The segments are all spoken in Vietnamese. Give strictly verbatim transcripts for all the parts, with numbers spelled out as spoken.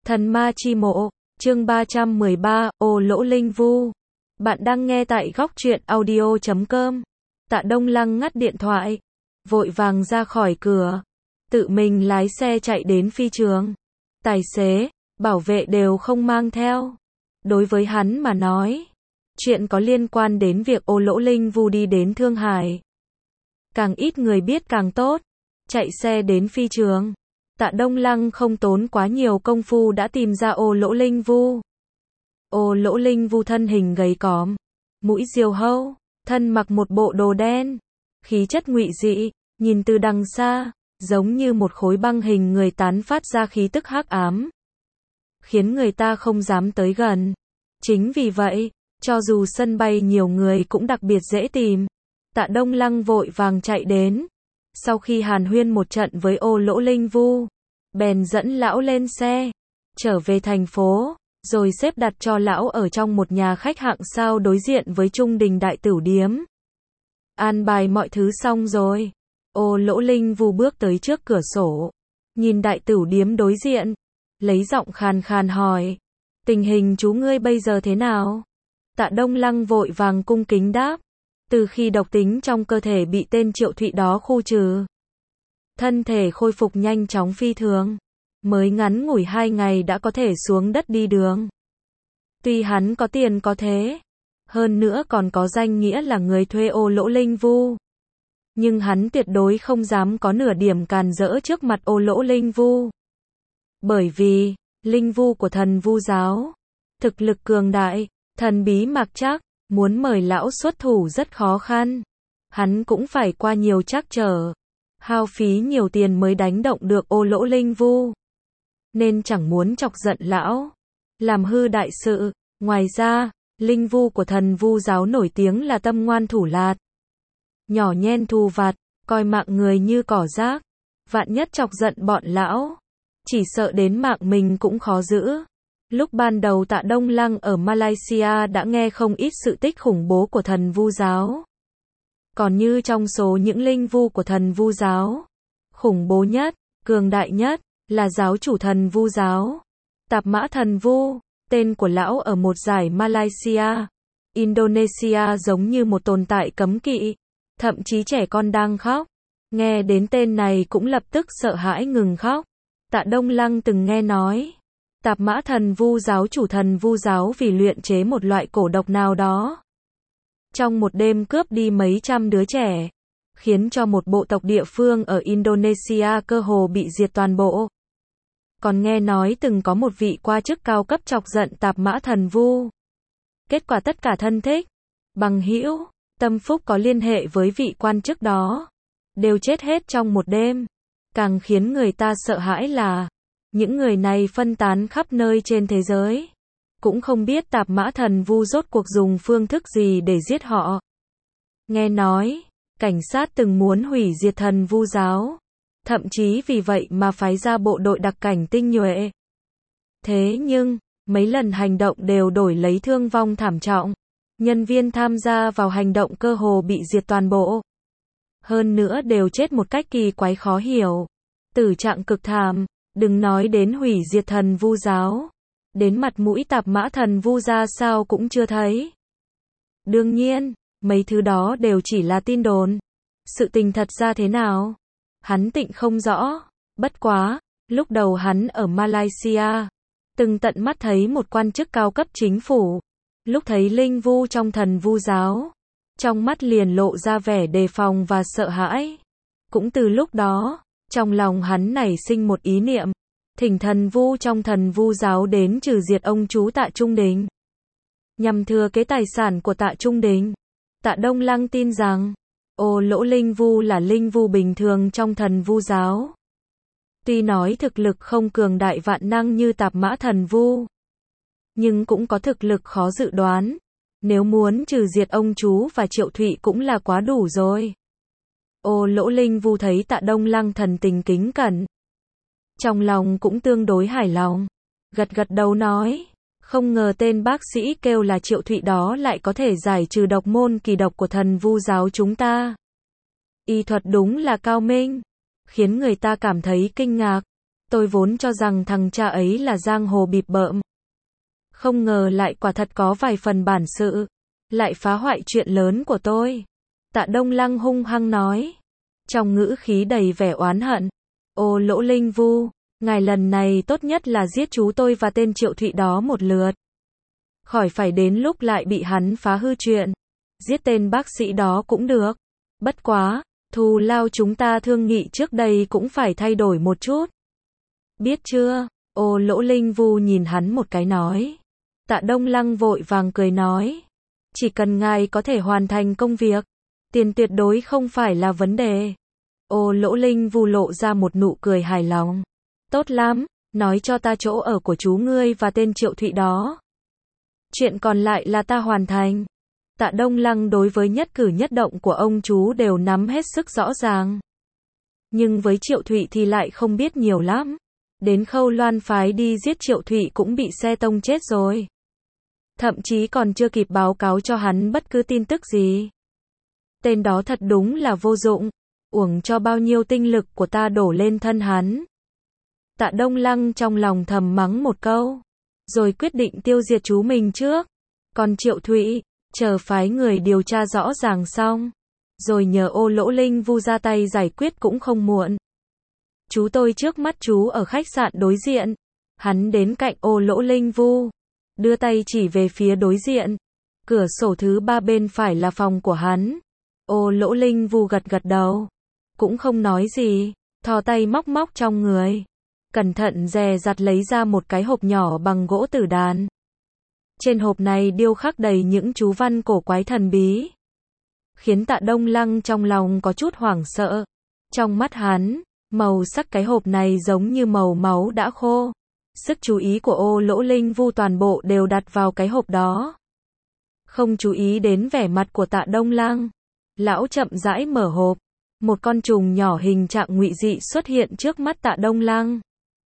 Thần ma chi mộ, chương ba trăm mười ba, ô lỗ linh vu. Bạn đang nghe tại góc truyện audio chấm com. Tạ Đông Lăng ngắt điện thoại, vội vàng ra khỏi cửa, tự mình lái xe chạy đến phi trường. Tài xế, bảo vệ đều không mang theo. Đối với hắn mà nói, chuyện có liên quan đến việc ô lỗ linh vu đi đến Thương Hải, càng ít người biết càng tốt. Chạy xe đến phi trường, Tạ Đông Lăng không tốn quá nhiều công phu đã tìm ra ô lỗ linh vu. Ô lỗ linh vu thân hình gầy còm, mũi diều hâu, thân mặc một bộ đồ đen, khí chất ngụy dị, nhìn từ đằng xa, giống như một khối băng hình người tán phát ra khí tức hắc ám, khiến người ta không dám tới gần. Chính vì vậy, cho dù sân bay nhiều người cũng đặc biệt dễ tìm. Tạ Đông Lăng vội vàng chạy đến. Sau khi hàn huyên một trận với ô lỗ linh vu, bèn dẫn lão lên xe, trở về thành phố, rồi xếp đặt cho lão ở trong một nhà khách hạng sao đối diện với Trung Đình Đại Tửu Điếm. An bài mọi thứ xong rồi, ô lỗ linh vu bước tới trước cửa sổ, nhìn Đại Tửu Điếm đối diện, lấy giọng khàn khàn hỏi, tình hình chú ngươi bây giờ thế nào? Tạ Đông Lăng vội vàng cung kính đáp, từ khi độc tính trong cơ thể bị tên Triệu Thụy đó khu trừ, thân thể khôi phục nhanh chóng phi thường, mới ngắn ngủi hai ngày đã có thể xuống đất đi đường. Tuy hắn có tiền có thế, hơn nữa còn có danh nghĩa là người thuê ô lỗ linh vu, nhưng hắn tuyệt đối không dám có nửa điểm càn rỡ trước mặt ô lỗ linh vu. Bởi vì, linh vu của thần vu giáo, thực lực cường đại, thần bí mặc trắc, muốn mời lão xuất thủ rất khó khăn. Hắn cũng phải qua nhiều trắc trở, hao phí nhiều tiền mới đánh động được ô lỗ linh vu, nên chẳng muốn chọc giận lão, làm hư đại sự. Ngoài ra, linh vu của thần vu giáo nổi tiếng là tâm ngoan thủ lạt, nhỏ nhen thù vặt, coi mạng người như cỏ rác. Vạn nhất chọc giận bọn lão, chỉ sợ đến mạng mình cũng khó giữ. Lúc ban đầu Tạ Đông Lăng ở Malaysia đã nghe không ít sự tích khủng bố của thần vu giáo. Còn như trong số những linh vu của thần vu giáo, khủng bố nhất, cường đại nhất, là giáo chủ thần vu giáo, Tạp Mã Thần Vu. Tên của lão ở một giải Malaysia, Indonesia giống như một tồn tại cấm kỵ, thậm chí trẻ con đang khóc, nghe đến tên này cũng lập tức sợ hãi ngừng khóc. Tạ Đông Lăng từng nghe nói, Tạp Mã Thần Vu giáo chủ thần vu giáo vì luyện chế một loại cổ độc nào đó, trong một đêm cướp đi mấy trăm đứa trẻ, khiến cho một bộ tộc địa phương ở Indonesia cơ hồ bị diệt toàn bộ. Còn nghe nói từng có một vị qua chức cao cấp chọc giận Tạp Mã Thần Vu. Kết quả tất cả thân thích, bằng hữu, tâm phúc có liên hệ với vị quan chức đó, đều chết hết trong một đêm. Càng khiến người ta sợ hãi là, những người này phân tán khắp nơi trên thế giới, cũng không biết Tạp Mã Thần Vu rốt cuộc dùng phương thức gì để giết họ. Nghe nói, cảnh sát từng muốn hủy diệt thần vu giáo, thậm chí vì vậy mà phái ra bộ đội đặc cảnh tinh nhuệ. Thế nhưng, mấy lần hành động đều đổi lấy thương vong thảm trọng. Nhân viên tham gia vào hành động cơ hồ bị diệt toàn bộ. Hơn nữa đều chết một cách kỳ quái khó hiểu. Tử trạng cực thảm, đừng nói đến hủy diệt thần vu giáo. Đến mặt mũi Tạp Mã Thần Vu ra sao cũng chưa thấy. Đương nhiên, mấy thứ đó đều chỉ là tin đồn. Sự tình thật ra thế nào? Hắn tịnh không rõ. Bất quá, lúc đầu hắn ở Malaysia, từng tận mắt thấy một quan chức cao cấp chính phủ. Lúc thấy linh vu trong thần vu giáo, trong mắt liền lộ ra vẻ đề phòng và sợ hãi. Cũng từ lúc đó, trong lòng hắn nảy sinh một ý niệm, thỉnh thần vu trong thần vu giáo đến trừ diệt ông chú Tạ Trung Đình, nhằm thừa kế tài sản của Tạ Trung Đình. Tạ Đông Lăng tin rằng, ô lỗ linh vu là linh vu bình thường trong thần vu giáo. Tuy nói thực lực không cường đại vạn năng như Tạp Mã Thần Vu, nhưng cũng có thực lực khó dự đoán. Nếu muốn trừ diệt ông chú và Triệu Thụy cũng là quá đủ rồi. Ô lỗ linh vu thấy Tạ Đông Lăng thần tình kính cẩn, trong lòng cũng tương đối hài lòng, gật gật đầu nói, không ngờ tên bác sĩ kêu là Triệu Thụy đó lại có thể giải trừ độc môn kỳ độc của thần vu giáo chúng ta. Y thuật đúng là cao minh, khiến người ta cảm thấy kinh ngạc. Tôi vốn cho rằng thằng cha ấy là giang hồ bịp bợm. Không ngờ lại quả thật có vài phần bản sự. Lại phá hoại chuyện lớn của tôi. Tạ Đông Lăng hung hăng nói. Trong ngữ khí đầy vẻ oán hận. Ô Lỗ Linh Vu, ngài lần này tốt nhất là giết chú tôi và tên Triệu Thụy đó một lượt. Khỏi phải đến lúc lại bị hắn phá hư chuyện. Giết tên bác sĩ đó cũng được. Bất quá, thù lao chúng ta thương nghị trước đây cũng phải thay đổi một chút. Biết chưa? Ô Lỗ Linh Vu nhìn hắn một cái nói. Tạ Đông Lăng vội vàng cười nói. Chỉ cần ngài có thể hoàn thành công việc, tiền tuyệt đối không phải là vấn đề. Ô Lỗ Linh Vu lộ ra một nụ cười hài lòng. Tốt lắm, nói cho ta chỗ ở của chú ngươi và tên Triệu Thụy đó. Chuyện còn lại là ta hoàn thành. Tạ Đông Lăng đối với nhất cử nhất động của ông chú đều nắm hết sức rõ ràng. Nhưng với Triệu Thụy thì lại không biết nhiều lắm. Đến Khâu Loan phái đi giết Triệu Thụy cũng bị xe tông chết rồi. Thậm chí còn chưa kịp báo cáo cho hắn bất cứ tin tức gì. Tên đó thật đúng là vô dụng. Uổng cho bao nhiêu tinh lực của ta đổ lên thân hắn. Tạ Đông Lăng trong lòng thầm mắng một câu. Rồi quyết định tiêu diệt chú mình trước. Còn Triệu Thụy, chờ phái người điều tra rõ ràng xong. Rồi nhờ Ô Lỗ Linh Vu ra tay giải quyết cũng không muộn. Chú tôi trước mắt chú ở khách sạn đối diện. Hắn đến cạnh Ô Lỗ Linh Vu. Đưa tay chỉ về phía đối diện. Cửa sổ thứ ba bên phải là phòng của hắn. Ô Lỗ Linh Vu gật gật đầu. Cũng không nói gì. Thò tay móc móc trong người. Cẩn thận dè dặt lấy ra một cái hộp nhỏ bằng gỗ tử đàn. Trên hộp này điêu khắc đầy những chú văn cổ quái thần bí. Khiến Tạ Đông Lăng trong lòng có chút hoảng sợ. Trong mắt hắn, màu sắc cái hộp này giống như màu máu đã khô. Sức chú ý của Ô Lỗ Linh Vu toàn bộ đều đặt vào cái hộp đó. Không chú ý đến vẻ mặt của Tạ Đông Lăng. Lão chậm rãi mở hộp. Một con trùng nhỏ hình trạng ngụy dị xuất hiện trước mắt Tạ Đông Lăng.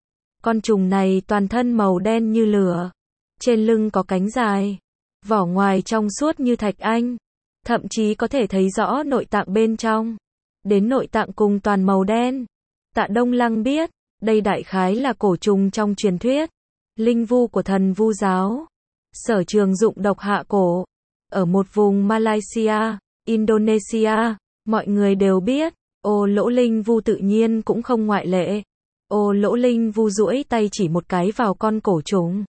Con trùng này toàn thân màu đen như lửa. Trên lưng có cánh dài. Vỏ ngoài trong suốt như thạch anh. Thậm chí có thể thấy rõ nội tạng bên trong. Đến nội tạng cùng toàn màu đen. Tạ Đông Lăng biết, đây đại khái là cổ trùng trong truyền thuyết. Linh vu của thần vu giáo. Sở trường dụng độc hạ cổ. Ở một vùng Malaysia, Indonesia, mọi người đều biết. Ô Lỗ Linh Vu tự nhiên cũng không ngoại lệ. Ô Lỗ Linh Vu duỗi tay chỉ một cái vào con cổ trùng.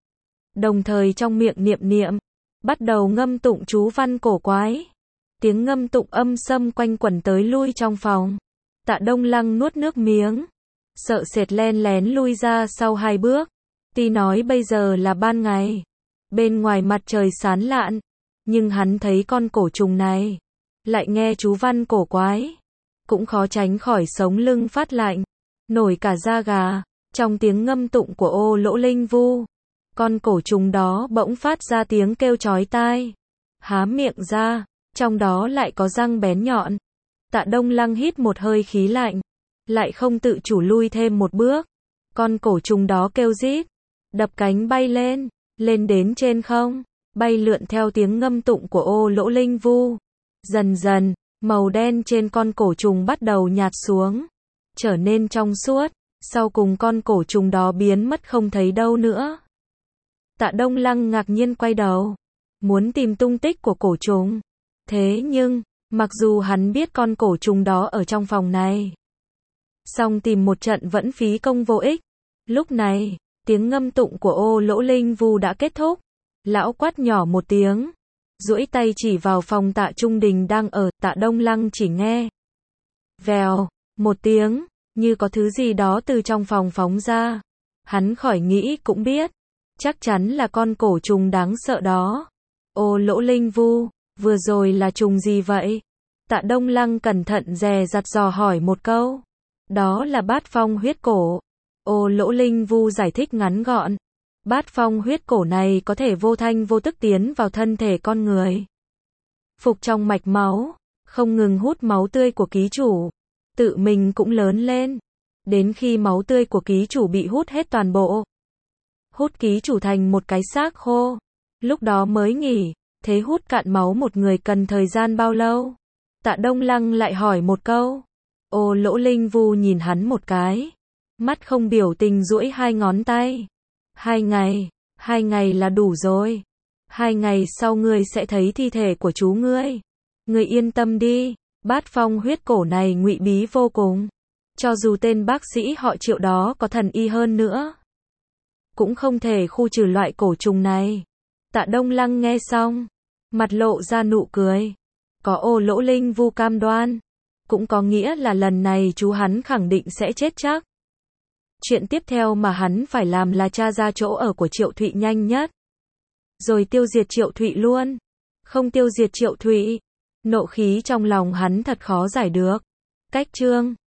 Đồng thời trong miệng niệm niệm. Bắt đầu ngâm tụng chú văn cổ quái. Tiếng ngâm tụng âm sâm quanh quẩn tới lui trong phòng. Tạ Đông Lăng nuốt nước miếng. Sợ sệt len lén lui ra sau hai bước. Tuy nói bây giờ là ban ngày. Bên ngoài mặt trời sáng lạn. Nhưng hắn thấy con cổ trùng này. Lại nghe chú văn cổ quái. Cũng khó tránh khỏi sống lưng phát lạnh. Nổi cả da gà. Trong tiếng ngâm tụng của Ô Lỗ Linh Vu. Con cổ trùng đó bỗng phát ra tiếng kêu chói tai. Há miệng ra. Trong đó lại có răng bén nhọn. Tạ Đông Lăng hít một hơi khí lạnh. Lại không tự chủ lui thêm một bước. Con cổ trùng đó kêu rít. Đập cánh bay lên. Lên đến trên không. Bay lượn theo tiếng ngâm tụng của Ô Lỗ Linh Vu. Dần dần, màu đen trên con cổ trùng bắt đầu nhạt xuống. Trở nên trong suốt. Sau cùng con cổ trùng đó biến mất không thấy đâu nữa. Tạ Đông Lăng ngạc nhiên quay đầu. Muốn tìm tung tích của cổ trùng. Thế nhưng, mặc dù hắn biết con cổ trùng đó ở trong phòng này. Song tìm một trận vẫn phí công vô ích. Lúc này, tiếng ngâm tụng của Ô Lỗ Linh Vu đã kết thúc. Lão quát nhỏ một tiếng. Duỗi tay chỉ vào phòng Tạ Trung Đình đang ở. Tạ Đông Lăng chỉ nghe. Vèo, một tiếng, như có thứ gì đó từ trong phòng phóng ra. Hắn khỏi nghĩ cũng biết. Chắc chắn là con cổ trùng đáng sợ đó. Ô Lỗ Linh Vu, vừa rồi là trùng gì vậy? Tạ Đông Lăng cẩn thận dè dặt dò hỏi một câu. Đó là bát phong huyết cổ. Ô Lỗ Linh Vu giải thích ngắn gọn. Bát phong huyết cổ này có thể vô thanh vô tức tiến vào thân thể con người. Phục trong mạch máu, không ngừng hút máu tươi của ký chủ. Tự mình cũng lớn lên. Đến khi máu tươi của ký chủ bị hút hết toàn bộ. Hút ký chủ thành một cái xác khô. Lúc đó mới nghỉ. Thế hút cạn máu một người cần thời gian bao lâu? Tạ Đông Lăng lại hỏi một câu. Ô Lỗ Linh Vu nhìn hắn một cái. Mắt không biểu tình duỗi hai ngón tay. Hai ngày, hai ngày là đủ rồi. Hai ngày sau ngươi sẽ thấy thi thể của chú ngươi. Ngươi yên tâm đi, bát phong huyết cổ này ngụy bí vô cùng. Cho dù tên bác sĩ họ Triệu đó có thần y hơn nữa, cũng không thể khu trừ loại cổ trùng này. Tạ Đông Lăng nghe xong, mặt lộ ra nụ cười. Có Ô Lỗ Linh Vu cam đoan, cũng có nghĩa là lần này chú hắn khẳng định sẽ chết chắc. Chuyện tiếp theo mà hắn phải làm là tra ra chỗ ở của Triệu Thụy nhanh nhất, rồi tiêu diệt Triệu Thụy luôn. Không tiêu diệt Triệu Thụy, nộ khí trong lòng hắn thật khó giải được. Cách chương